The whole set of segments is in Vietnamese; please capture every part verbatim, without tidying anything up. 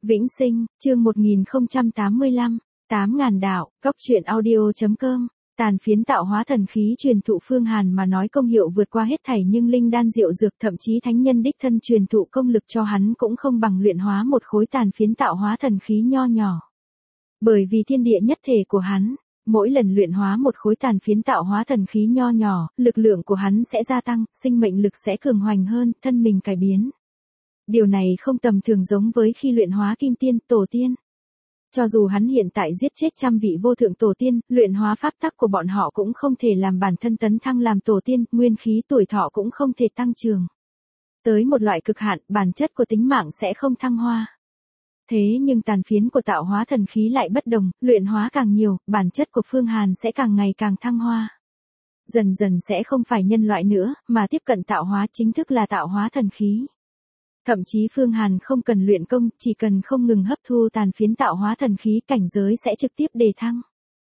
Vĩnh Sinh, chương một nghìn không trăm tám mươi lăm, tám ngàn đạo, góc truyện audio.com. Tàn phiến tạo hóa thần khí truyền thụ Phương Hàn mà nói công hiệu vượt qua hết thảy, nhưng linh đan diệu dược thậm chí thánh nhân đích thân truyền thụ công lực cho hắn cũng không bằng luyện hóa một khối tàn phiến tạo hóa thần khí nho nhỏ. Bởi vì thiên địa nhất thể của hắn, mỗi lần luyện hóa một khối tàn phiến tạo hóa thần khí nho nhỏ, lực lượng của hắn sẽ gia tăng, sinh mệnh lực sẽ cường hoành hơn, thân mình cải biến. Điều này không tầm thường giống với khi luyện hóa kim tiên, tổ tiên. Cho dù hắn hiện tại giết chết trăm vị vô thượng tổ tiên, luyện hóa pháp tắc của bọn họ cũng không thể làm bản thân tấn thăng làm tổ tiên, nguyên khí tuổi thọ cũng không thể tăng trưởng. Tới một loại cực hạn, bản chất của tính mạng sẽ không thăng hoa. Thế nhưng tàn phiến của tạo hóa thần khí lại bất đồng, luyện hóa càng nhiều, bản chất của Phương Hàn sẽ càng ngày càng thăng hoa. Dần dần sẽ không phải nhân loại nữa, mà tiếp cận tạo hóa chính thức là tạo hóa thần khí. Thậm chí Phương Hàn không cần luyện công, chỉ cần không ngừng hấp thu tàn phiến tạo hóa thần khí, cảnh giới sẽ trực tiếp đề thăng.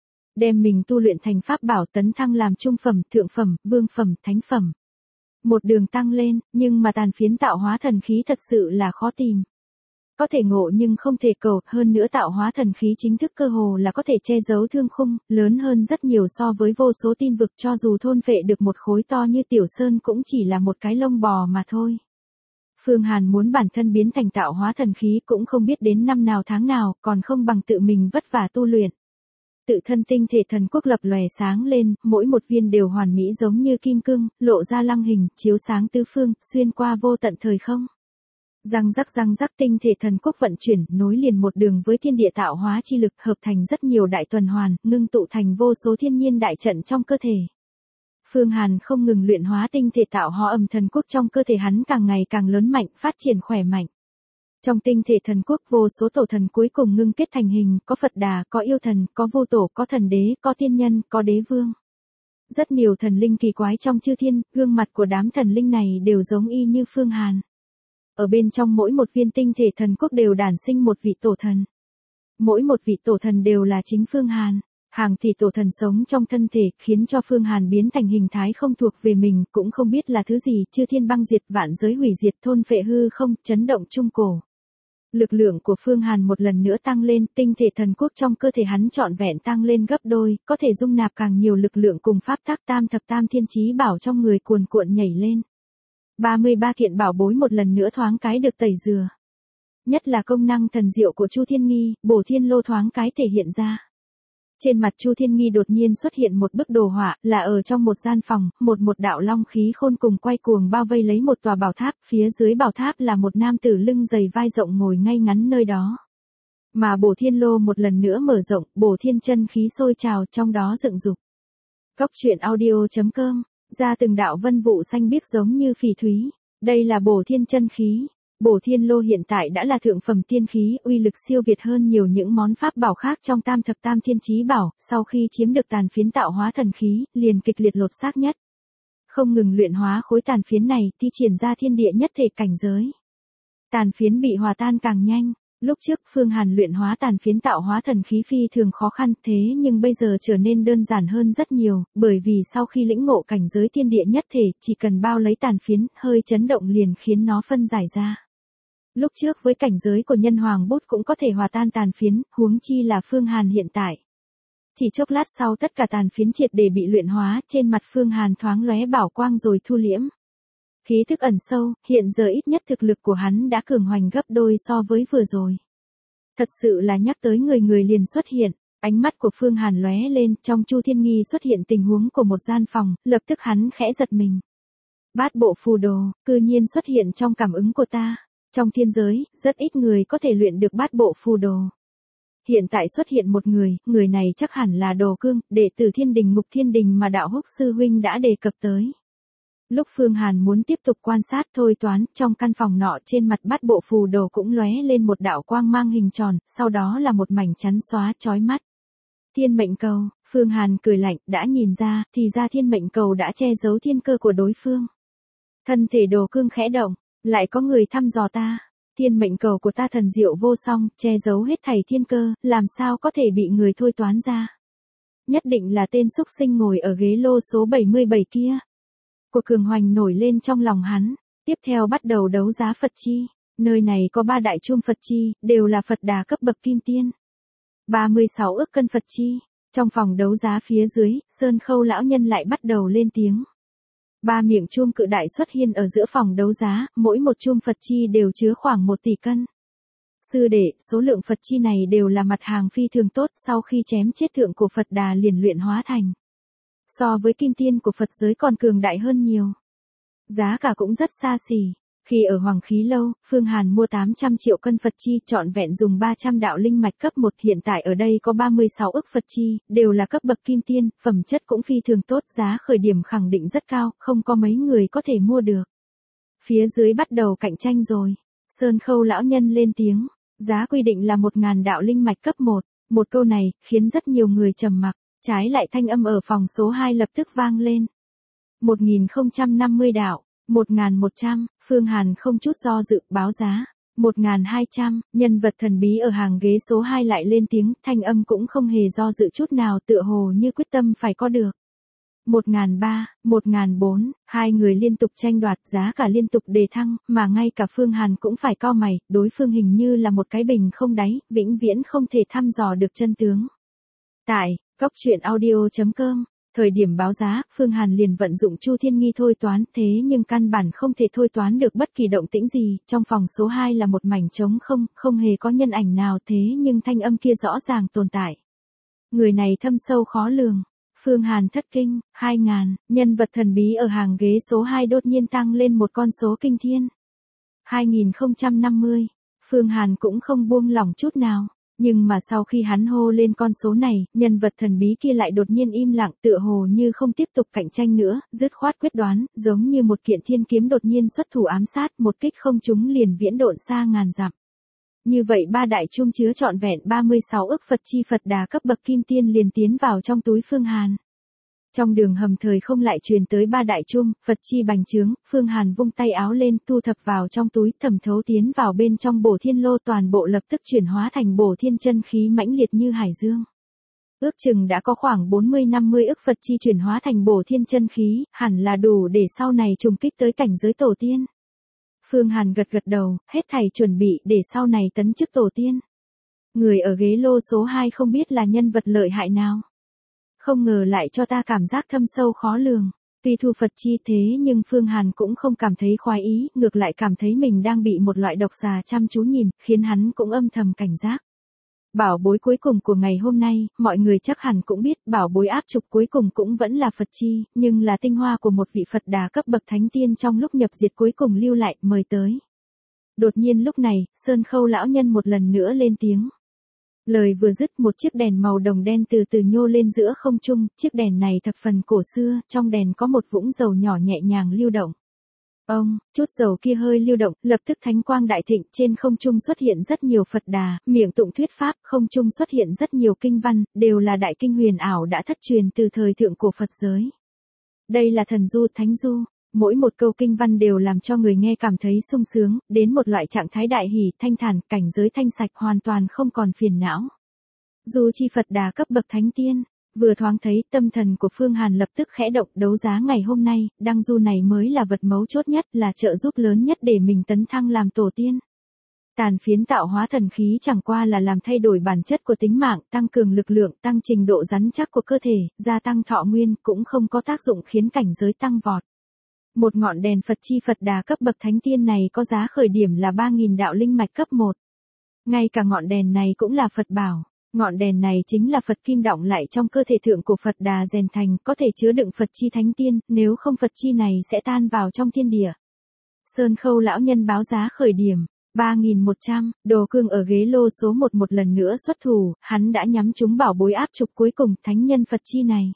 Đem mình tu luyện thành pháp bảo, tấn thăng làm trung phẩm, thượng phẩm, vương phẩm, thánh phẩm. Một đường tăng lên, nhưng mà tàn phiến tạo hóa thần khí thật sự là khó tìm. Có thể ngộ nhưng không thể cầu, hơn nữa tạo hóa thần khí chính thức cơ hồ là có thể che giấu thương khung, lớn hơn rất nhiều so với vô số tin vực, cho dù thôn phệ được một khối to như Tiểu Sơn cũng chỉ là một cái lông bò mà thôi. Phương Hàn muốn bản thân biến thành tạo hóa thần khí cũng không biết đến năm nào tháng nào, còn không bằng tự mình vất vả tu luyện. Tự thân tinh thể thần quốc lập lòe sáng lên, mỗi một viên đều hoàn mỹ giống như kim cương, lộ ra lăng hình, chiếu sáng tứ phương, xuyên qua vô tận thời không. Răng rắc răng rắc, tinh thể thần quốc vận chuyển, nối liền một đường với thiên địa tạo hóa chi lực, hợp thành rất nhiều đại tuần hoàn, ngưng tụ thành vô số thiên nhiên đại trận trong cơ thể. Phương Hàn không ngừng luyện hóa tinh thể tạo hóa ầm thần quốc, trong cơ thể hắn càng ngày càng lớn mạnh, phát triển khỏe mạnh. Trong tinh thể thần quốc vô số tổ thần cuối cùng ngưng kết thành hình, có Phật Đà, có yêu thần, có vô tổ, có thần đế, có tiên nhân, có đế vương. Rất nhiều thần linh kỳ quái trong chư thiên, gương mặt của đám thần linh này đều giống y như Phương Hàn. Ở bên trong mỗi một viên tinh thể thần quốc đều đản sinh một vị tổ thần. Mỗi một vị tổ thần đều là chính Phương Hàn. Hàng tỷ tổ thần sống trong thân thể, khiến cho Phương Hàn biến thành hình thái không thuộc về mình, cũng không biết là thứ gì, chư thiên băng diệt, vạn giới hủy diệt, thôn phệ hư không, chấn động trung cổ. Lực lượng của Phương Hàn một lần nữa tăng lên, tinh thể thần quốc trong cơ thể hắn trọn vẹn tăng lên gấp đôi, có thể dung nạp càng nhiều lực lượng cùng pháp tắc, tam thập tam thiên chí bảo trong người cuồn cuộn nhảy lên. ba mươi ba kiện bảo bối một lần nữa thoáng cái được tẩy rửa. Nhất là công năng thần diệu của Chu Thiên Nghi, Bổ Thiên Lô thoáng cái thể hiện ra. Trên mặt Chu Thiên Nghi đột nhiên xuất hiện một bức đồ họa, là ở trong một gian phòng, một một đạo long khí khôn cùng quay cuồng bao vây lấy một tòa bảo tháp, phía dưới bảo tháp là một nam tử lưng dày vai rộng ngồi ngay ngắn nơi đó. Mà Bổ Thiên Lô một lần nữa mở rộng, Bổ Thiên chân khí sôi trào, trong đó dựng dục. Góc truyện audio.com, ra từng đạo vân vụ xanh biếc giống như phỉ thúy. Đây là Bổ Thiên chân khí. Bổ Thiên Lô hiện tại đã là thượng phẩm tiên khí, uy lực siêu việt hơn nhiều những món pháp bảo khác trong tam thập tam thiên chí bảo, sau khi chiếm được tàn phiến tạo hóa thần khí, liền kịch liệt lột xác nhất. Không ngừng luyện hóa khối tàn phiến này, thi triển ra thiên địa nhất thể cảnh giới. Tàn phiến bị hòa tan càng nhanh, lúc trước Phương Hàn luyện hóa tàn phiến tạo hóa thần khí phi thường khó khăn, thế nhưng bây giờ trở nên đơn giản hơn rất nhiều, bởi vì sau khi lĩnh ngộ cảnh giới thiên địa nhất thể, chỉ cần bao lấy tàn phiến, hơi chấn động liền khiến nó phân giải ra. Lúc trước với cảnh giới của nhân hoàng bút cũng có thể hòa tan tàn phiến, huống chi là Phương Hàn hiện tại. Chỉ chốc lát sau tất cả tàn phiến triệt để bị luyện hóa, trên mặt Phương Hàn thoáng lóe bảo quang rồi thu liễm. Khí thức ẩn sâu, hiện giờ ít nhất thực lực của hắn đã cường hoành gấp đôi so với vừa rồi. Thật sự là nhắc tới người người liền xuất hiện, ánh mắt của Phương Hàn lóe lên, trong Chu Thiên Nghi xuất hiện tình huống của một gian phòng, lập tức hắn khẽ giật mình. Bát bộ phù đồ, cư nhiên xuất hiện trong cảm ứng của ta. Trong thiên giới, rất ít người có thể luyện được bát bộ phù đồ. Hiện tại xuất hiện một người, người này chắc hẳn là Đồ Cương, đệ tử Thiên Đình Ngục Thiên Đình mà đạo Húc sư huynh đã đề cập tới. Lúc Phương Hàn muốn tiếp tục quan sát thôi toán, trong căn phòng nọ trên mặt bát bộ phù đồ cũng lóe lên một đạo quang mang hình tròn, sau đó là một mảnh chắn xóa chói mắt. Thiên mệnh cầu, Phương Hàn cười lạnh, đã nhìn ra, thì ra thiên mệnh cầu đã che giấu thiên cơ của đối phương. Thân thể Đồ Cương khẽ động. Lại có người thăm dò ta, thiên mệnh cầu của ta thần diệu vô song, che giấu hết thảy thiên cơ, làm sao có thể bị người thôi toán ra. Nhất định là tên xúc sinh ngồi ở ghế lô số bảy mươi bảy kia. Của cường hoành nổi lên trong lòng hắn, tiếp theo bắt đầu đấu giá Phật chi. Nơi này có ba đại chum Phật chi, đều là Phật Đà cấp bậc kim tiên. ba mươi sáu ức cân Phật chi. Trong phòng đấu giá phía dưới, Sơn Khâu lão nhân lại bắt đầu lên tiếng. Ba miệng chum cự đại xuất hiện ở giữa phòng đấu giá, mỗi một chum Phật chi đều chứa khoảng một tỷ cân. Sư đệ, số lượng Phật chi này đều là mặt hàng phi thường tốt, sau khi chém chết thượng của Phật Đà liền luyện hóa thành. So với kim tiên của Phật giới còn cường đại hơn nhiều. Giá cả cũng rất xa xỉ. Khi ở Hoàng Khí Lâu, Phương Hàn mua tám trăm triệu cân Phật chi, trọn vẹn dùng ba trăm đạo linh mạch cấp một, hiện tại ở đây có ba mươi sáu ức Phật chi, đều là cấp bậc kim tiên, phẩm chất cũng phi thường tốt, giá khởi điểm khẳng định rất cao, không có mấy người có thể mua được. Phía dưới bắt đầu cạnh tranh rồi. Sơn Khâu lão nhân lên tiếng, giá quy định là một ngàn đạo linh mạch cấp một, một câu này khiến rất nhiều người trầm mặc, trái lại thanh âm ở phòng số hai lập tức vang lên. một nghìn không trăm năm mươi đạo. một nghìn một trăm, Phương Hàn không chút do dự báo giá. một nghìn hai trăm, nhân vật thần bí ở hàng ghế số hai lại lên tiếng, thanh âm cũng không hề do dự chút nào, tựa hồ như quyết tâm phải có được. một nghìn ba trăm, một nghìn bốn trăm, hai người liên tục tranh đoạt, giá cả liên tục đề thăng, mà ngay cả Phương Hàn cũng phải cau mày, đối phương hình như là một cái bình không đáy, vĩnh viễn không thể thăm dò được chân tướng. Tại góc truyện audio chấm com, thời điểm báo giá, Phương Hàn liền vận dụng Chu Thiên Nghi thôi toán, thế nhưng căn bản không thể thôi toán được bất kỳ động tĩnh gì, trong phòng số hai là một mảnh trống không, không hề có nhân ảnh nào, thế nhưng thanh âm kia rõ ràng tồn tại. Người này thâm sâu khó lường. Phương Hàn thất kinh, hai ngàn, nhân vật thần bí ở hàng ghế số hai đột nhiên tăng lên một con số kinh thiên. hai nghìn không trăm năm mươi, Phương Hàn cũng không buông lỏng chút nào. Nhưng mà sau khi hắn hô lên con số này, nhân vật thần bí kia lại đột nhiên im lặng, tựa hồ như không tiếp tục cạnh tranh nữa, dứt khoát quyết đoán, giống như một kiện thiên kiếm đột nhiên xuất thủ ám sát, một kích không trúng liền viễn độn xa ngàn dặm. Như vậy ba đại chum chứa trọn vẹn ba mươi sáu ức Phật chi Phật Đà cấp bậc kim tiên liền tiến vào trong túi Phương Hàn. Trong đường hầm thời không lại truyền tới ba đại chum, Phật chi bành trướng, Phương Hàn vung tay áo lên, thu thập vào trong túi, thẩm thấu tiến vào bên trong Bổ Thiên Lô, toàn bộ lập tức chuyển hóa thành Bổ Thiên chân khí mãnh liệt như hải dương. Ước chừng đã có khoảng bốn mươi năm mươi ức Phật chi chuyển hóa thành Bổ Thiên chân khí, hẳn là đủ để sau này trùng kích tới cảnh giới tổ tiên. Phương Hàn gật gật đầu, hết thảy chuẩn bị để sau này tấn chức tổ tiên. Người ở ghế lô số hai không biết là nhân vật lợi hại nào. Không ngờ lại cho ta cảm giác thâm sâu khó lường. Tuy thu Phật chi thế nhưng Phương Hàn cũng không cảm thấy khoái ý, ngược lại cảm thấy mình đang bị một loại độc xà chăm chú nhìn, khiến hắn cũng âm thầm cảnh giác. Bảo bối cuối cùng của ngày hôm nay, mọi người chắc hẳn cũng biết, bảo bối áp trục cuối cùng cũng vẫn là Phật chi, nhưng là tinh hoa của một vị Phật Đà cấp bậc thánh tiên trong lúc nhập diệt cuối cùng lưu lại, mời tới. Đột nhiên lúc này, Sơn Khâu lão nhân một lần nữa lên tiếng. Lời vừa dứt, một chiếc đèn màu đồng đen từ từ nhô lên giữa không trung, chiếc đèn này thập phần cổ xưa, trong đèn có một vũng dầu nhỏ nhẹ nhàng lưu động. Ông, chút dầu kia hơi lưu động, lập tức thánh quang đại thịnh, trên không trung xuất hiện rất nhiều Phật Đà, miệng tụng thuyết pháp, không trung xuất hiện rất nhiều kinh văn, đều là đại kinh huyền ảo đã thất truyền từ thời thượng cổ Phật giới. Đây là thần du, thánh du, mỗi một câu kinh văn đều làm cho người nghe cảm thấy sung sướng, đến một loại trạng thái đại hỷ, thanh thản, cảnh giới thanh sạch, hoàn toàn không còn phiền não. Du chi Phật Đà cấp bậc thánh tiên. Vừa thoáng thấy, tâm thần của Phương Hàn lập tức khẽ động, đấu giá ngày hôm nay, đăng du này mới là vật mấu chốt nhất, là trợ giúp lớn nhất để mình tấn thăng làm tổ tiên. Tàn phiến tạo hóa thần khí chẳng qua là làm thay đổi bản chất của tính mạng, tăng cường lực lượng, tăng trình độ rắn chắc của cơ thể, gia tăng thọ nguyên, cũng không có tác dụng khiến cảnh giới tăng vọt. Một ngọn đèn Phật chi Phật Đà cấp bậc thánh tiên này có giá khởi điểm là ba nghìn đạo linh mạch cấp một. Ngay cả ngọn đèn này cũng là Phật bảo. Ngọn đèn này chính là Phật kim đọng lại trong cơ thể thượng của Phật Đà rèn thành, có thể chứa đựng Phật chi thánh tiên, nếu không Phật chi này sẽ tan vào trong thiên địa. Sơn Khâu lão nhân báo giá khởi điểm, ba nghìn một trăm, Đồ Cương ở ghế lô số một một lần nữa xuất thủ, hắn đã nhắm trúng bảo bối áp trục cuối cùng, thánh nhân Phật chi này.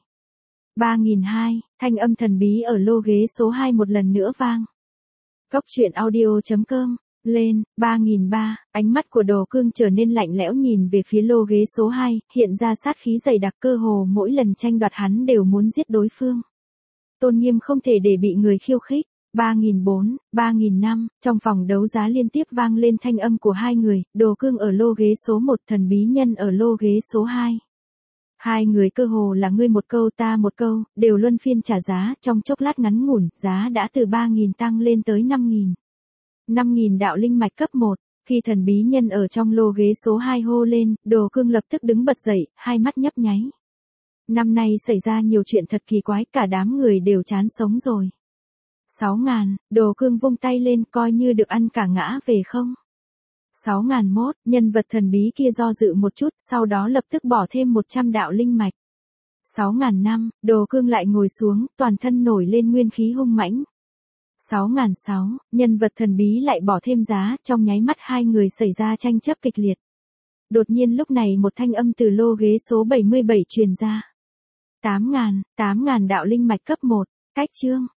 ba nghìn hai trăm, thanh âm thần bí ở lô ghế số hai một lần nữa vang. Góc truyện audio chấm com. Lên, ba nghìn ba trăm, ánh mắt của Đồ Cương trở nên lạnh lẽo nhìn về phía lô ghế số hai, hiện ra sát khí dày đặc, cơ hồ mỗi lần tranh đoạt hắn đều muốn giết đối phương. Tôn nghiêm không thể để bị người khiêu khích. ba nghìn bốn trăm, ba nghìn năm trăm, trong phòng đấu giá liên tiếp vang lên thanh âm của hai người, Đồ Cương ở lô ghế số một, thần bí nhân ở lô ghế số hai. Hai người cơ hồ là ngươi một câu ta một câu, đều luân phiên trả giá, trong chốc lát ngắn ngủn, giá đã từ ba nghìn tăng lên tới năm nghìn. năm nghìn đạo linh mạch cấp một. Khi thần bí nhân ở trong lô ghế số hai hô lên, Đồ Cương lập tức đứng bật dậy, hai mắt nhấp nháy. Năm nay xảy ra nhiều chuyện thật kỳ quái, cả đám người đều chán sống rồi. Sáu ngàn, Đồ Cương vung tay lên coi như được ăn cả ngã về không. Sáu ngàn mốt, nhân vật thần bí kia do dự một chút, sau đó lập tức bỏ thêm một trăm đạo linh mạch. Sáu ngàn năm, Đồ Cương lại ngồi xuống, toàn thân nổi lên nguyên khí hung mãnh. Sáu ngàn sáu, nhân vật thần bí lại bỏ thêm giá, trong nháy mắt hai người xảy ra tranh chấp kịch liệt. Đột nhiên lúc này một thanh âm từ lô ghế số bảy mươi bảy truyền ra. Tám ngàn, tám ngàn đạo linh mạch cấp một, cách chương.